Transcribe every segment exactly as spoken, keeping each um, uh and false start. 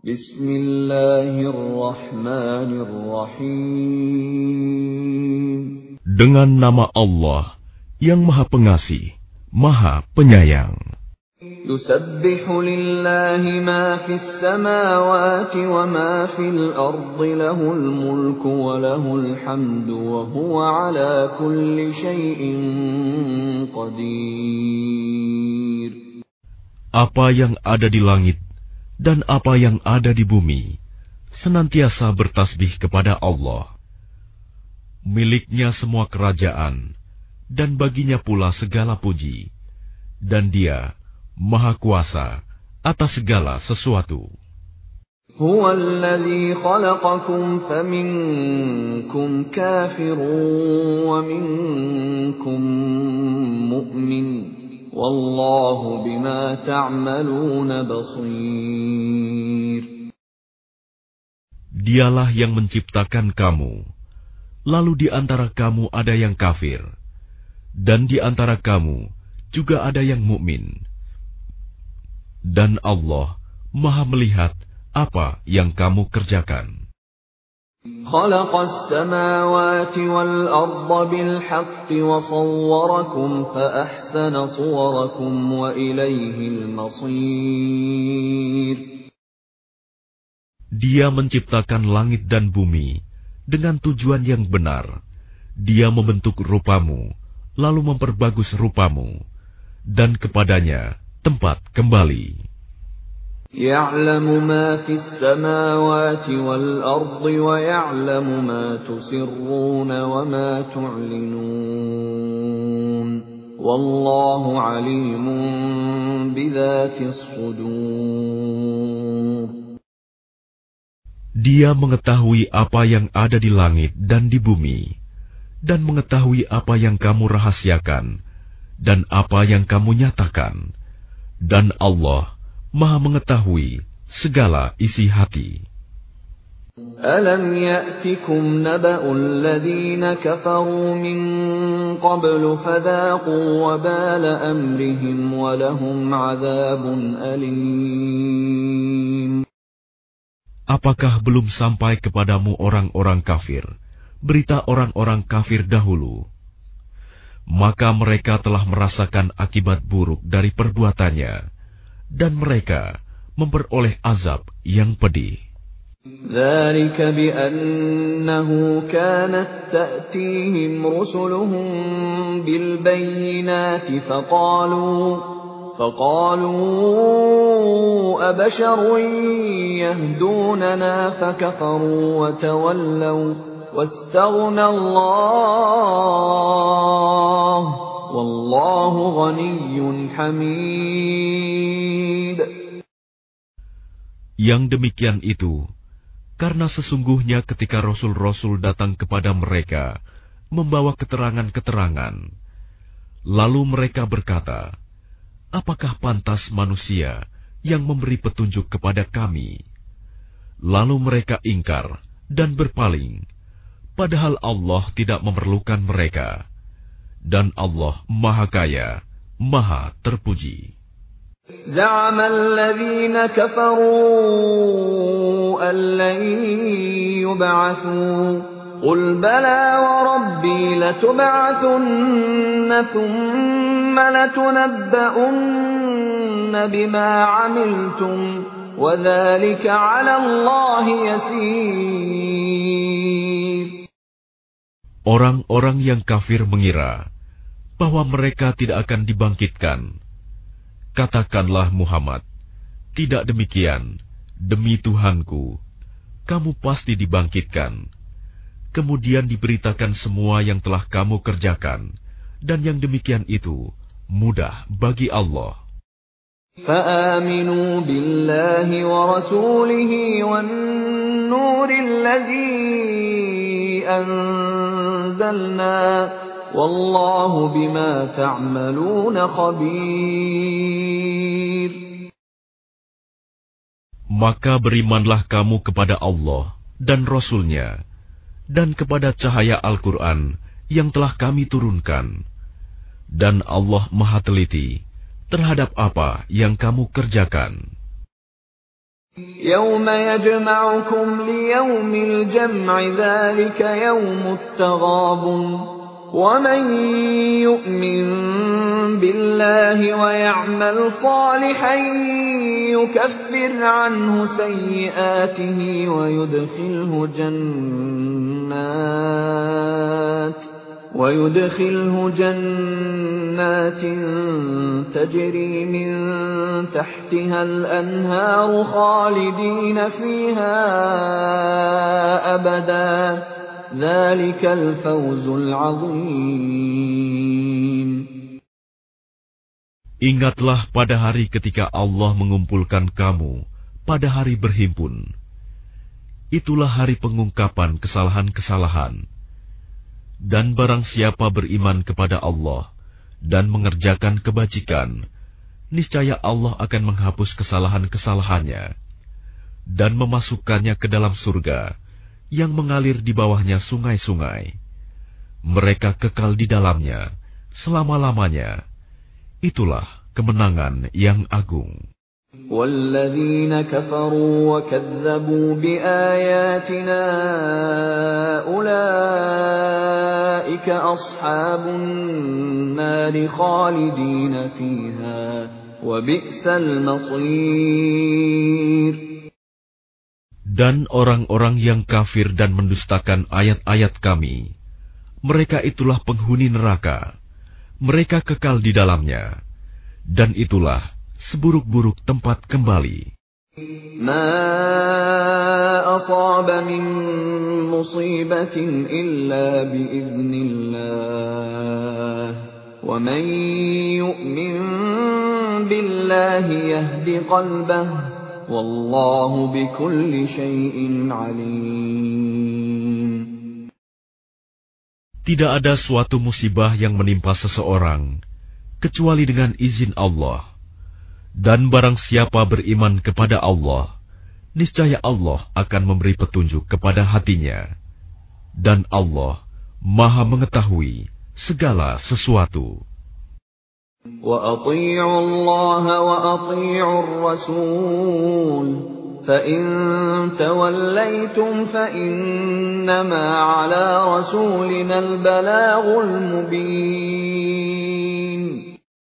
Bismillahirrahmanirrahim. Dengan nama Allah yang Maha Pengasih, Maha Penyayang. Yusabbihu lillahi ma fis samawati wa ma fil ardi lahul mulku wa lahul hamdu wa huwa ala kulli syai'in qadir. Apa yang ada di langit dan apa yang ada di bumi senantiasa bertasbih kepada Allah. Miliknya semua kerajaan dan baginya pula segala puji, dan Dia Maha Kuasa atas segala sesuatu. Huwa alladhi khalaqakum faminkum kafirun wa minkum mu'min. Wallahu bima ta'maluna basir. Dialah yang menciptakan kamu, lalu di antara kamu ada yang kafir, dan di antara kamu juga ada yang mukmin. Dan Allah Maha melihat apa yang kamu kerjakan. خلق السماوات والأرض بالحق وصوركم فأحسن صوركم وإليه المصير. Dia menciptakan langit dan bumi dengan tujuan yang benar. Dia membentuk rupamu, lalu memperbagus rupamu, dan kepadanya tempat kembali. يَعْلَمُ مَا فِي السَّمَاوَاتِ وَالْأَرْضِ وَيَعْلَمُ مَا تُسِرُّونَ وَمَا تُعْلِنُونَ وَاللَّهُ عَلِيمٌ بِذَاتِ الصُّدُورِ. Dia mengetahui apa yang ada di langit dan di bumi, dan mengetahui apa yang kamu rahasiakan dan apa yang kamu nyatakan, dan Allah Maha mengetahui segala isi hati. Alam ya'tikum naba'ul ladzina kafaru min qablu fadhaqu wabala amrihim wa lahum 'adzabun alim. Apakah belum sampai kepadamu orang-orang kafir, berita orang-orang kafir dahulu? Maka mereka telah merasakan akibat buruk dari perbuatannya, dan mereka memperoleh azab yang pedih. ذَلِكَ بِأَنَّهُ كَانَتْ تَأْتِيهِمْ رُسُلُهُم بِالْبَيِّنَاتِ فَقَالُوا فَقَالُوا أَبَشَرٌ يَهْدُونَنَا فَكَفَرُوا وَتَوَلَّوْا وَاسْتَغْنَى اللَّهُ وَاللَّهُ غَنِيٌّ حَمِيدٌ. Yang demikian itu karena sesungguhnya ketika rasul-rasul datang kepada mereka membawa keterangan-keterangan, lalu mereka berkata, apakah pantas manusia yang memberi petunjuk kepada kami? Lalu mereka ingkar dan berpaling, padahal Allah tidak memerlukan mereka, dan Allah Maha Kaya, Maha Terpuji. زعم الذين كفروا أن لن يبعثوا قل بلى وربي لتبعثن ثم لتنبؤن بما عملتم وذلك على الله يسير. Orang-orang yang kafir mengira bahwa mereka tidak akan dibangkitkan. Katakanlah Muhammad, tidak demikian, demi Tuhanku, kamu pasti dibangkitkan. Kemudian diberitakan semua yang telah kamu kerjakan, dan yang demikian itu mudah bagi Allah. فآمنوا بالله ورسوله والنور الذي أنزلنا والله بما تعملون خبير. Maka berimanlah kamu kepada Allah dan Rasul-Nya, dan kepada cahaya Al-Quran yang telah kami turunkan. Dan Allah Maha Teliti terhadap apa yang kamu kerjakan. يَوْمَ يَجْمَعُكُمْ لِيَوْمِ الْجَمْعِ ذَلِكَ يَوْمُ التَّغَابُنِ وَمَن يُؤْمِن بِاللَّهِ وَيَعْمَلْ صَالِحًا يُكَفِّرْ عَنْهُ سَيِّئَاتِهِ وَيُدْخِلْهُ جَنَّاتٍ وَيُدْخِلْهُ جَنَّاتٍ تَجْرِي مِن تَحْتِهَا الْأَنْهَارُ خَالِدِينَ فِيهَا أَبَدًا ذَلِكَ الْفَوْزُ الْعَظِيمُ. Ingatlah pada hari ketika Allah mengumpulkan kamu pada hari berhimpun. Itulah hari pengungkapan kesalahan-kesalahan. Dan barang siapa beriman kepada Allah dan mengerjakan kebajikan, niscaya Allah akan menghapus kesalahan-kesalahannya dan memasukkannya ke dalam surga yang mengalir di bawahnya sungai-sungai. Mereka kekal di dalamnya selama-lamanya. Itulah kemenangan yang agung. وَالَّذِينَ كَفَرُوا وَكَذَّبُوا بِآيَاتِنَا أُولَئِكَ أَصْحَابُ النَّارِ خَالِدِينَ فِيهَا وَبِئْسَ الْمَصِيرُ. Dan orang-orang yang kafir dan mendustakan ayat-ayat Kami, mereka itulah penghuni neraka. Mereka kekal di dalamnya, dan itulah seburuk-buruk tempat kembali. مَا أَصَابَ مِن مُّصِيبَةٍ إِلَّا بِإِذْنِ اللَّهِ وَمَن يُؤْمِن بِاللَّهِ يَهْدِ قَلْبَهُ وَاللَّهُ بِكُلِّ شَيْءٍ عَلِيمٌ. Tidak ada suatu musibah yang menimpa seseorang kecuali dengan izin Allah. Dan barang siapa beriman kepada Allah, niscaya Allah akan memberi petunjuk kepada hatinya. Dan Allah Maha mengetahui segala sesuatu. وَأَطِيعُوا اللَّهَ وَأَطِيعُوا الرَّسُولَ فَإِن تَوَلَّيْتُمْ فَإِنَّمَا عَلَى رَسُولِنَا الْبَلَاغُ الْمُبِينُ.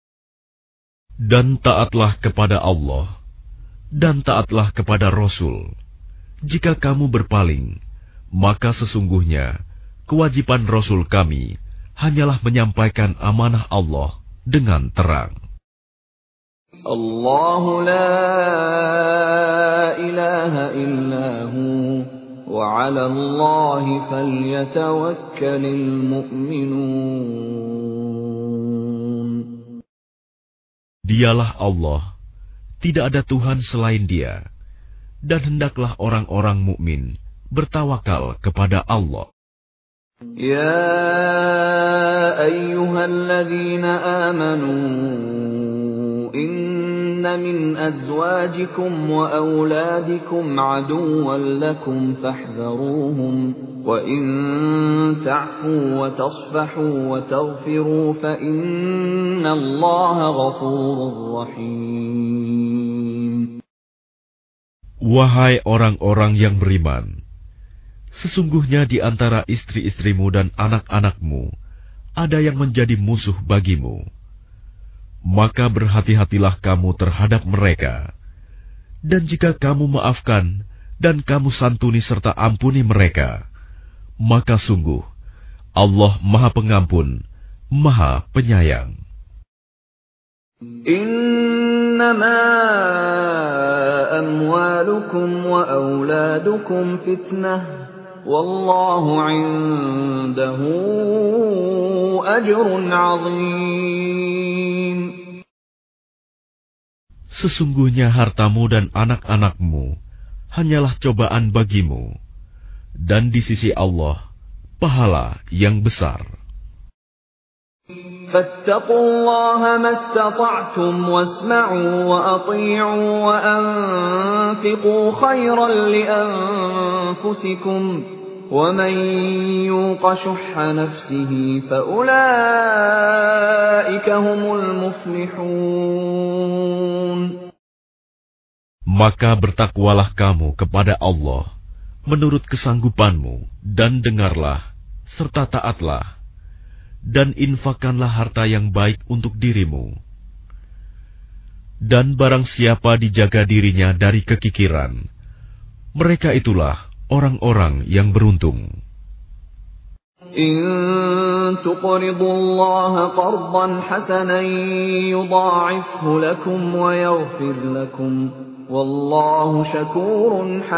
Dan taatlah kepada Allah, dan taatlah kepada Rasul. Jika kamu berpaling, maka sesungguhnya kewajiban Rasul kami hanyalah menyampaikan amanah Allah dengan terang. Allahu la ilaha illahu wa 'ala Allahi falyatawakkalul mu'minun. Dialah Allah, tidak ada Tuhan selain Dia, dan hendaklah orang-orang mukmin bertawakal kepada Allah. Ya ayyuhalladzina amanu inna min azwajikum wa auladikum aduwwan lakum fahdharuhum وَإِن تَعْفُوا وَتَصْفَحُوا وَتَغْفِرُوا فَإِنَّ اللَّهَ غَفُورٌ رَّحِيمٌ. Wahai orang-orang yang beriman, sesungguhnya di antara istri-istrimu dan anak-anakmu ada yang menjadi musuh bagimu. Maka berhati-hatilah kamu terhadap mereka. Dan jika kamu maafkan dan kamu santuni serta ampuni mereka, maka sungguh Allah Maha Pengampun, Maha Penyayang. Innama amwalukum wa auladukum fitnah wallahu 'indahu ajrun 'azim. Sesungguhnya hartamu dan anak-anakmu hanyalah cobaan bagimu, dan di sisi Allah pahala yang besar. Fattaqullaha mastata'tum wasma'u wa ati'u wa anfiqu khairan li anfusikum wa man yuqa shuhha nafsihi fa ulaika humul muflihun. Maka bertakwalah kamu kepada Allah menurut kesanggupanmu, dan dengarlah, serta taatlah, dan infakkanlah harta yang baik untuk dirimu. Dan barang siapa dijaga dirinya dari kekikiran, mereka itulah orang-orang yang beruntung. إن تقرضوا الله قرضا حسنا يضاعفه لكم ويغفر لكم والله شكور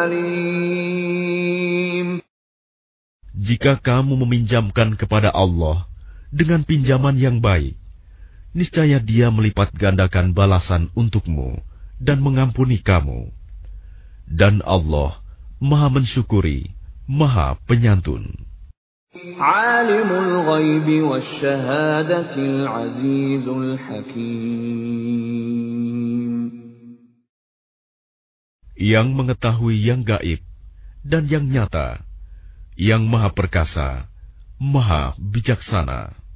حليم. Jika kamu meminjamkan kepada Allah dengan pinjaman yang baik, niscaya Dia melipat gandakan balasan untukmu dan mengampuni kamu. Dan Allah Maha mensyukuri, Maha penyantun. Alimul ghaibi wasyahadatil azizul hakim. Yang mengetahui yang gaib dan yang nyata, yang Maha perkasa, Maha bijaksana.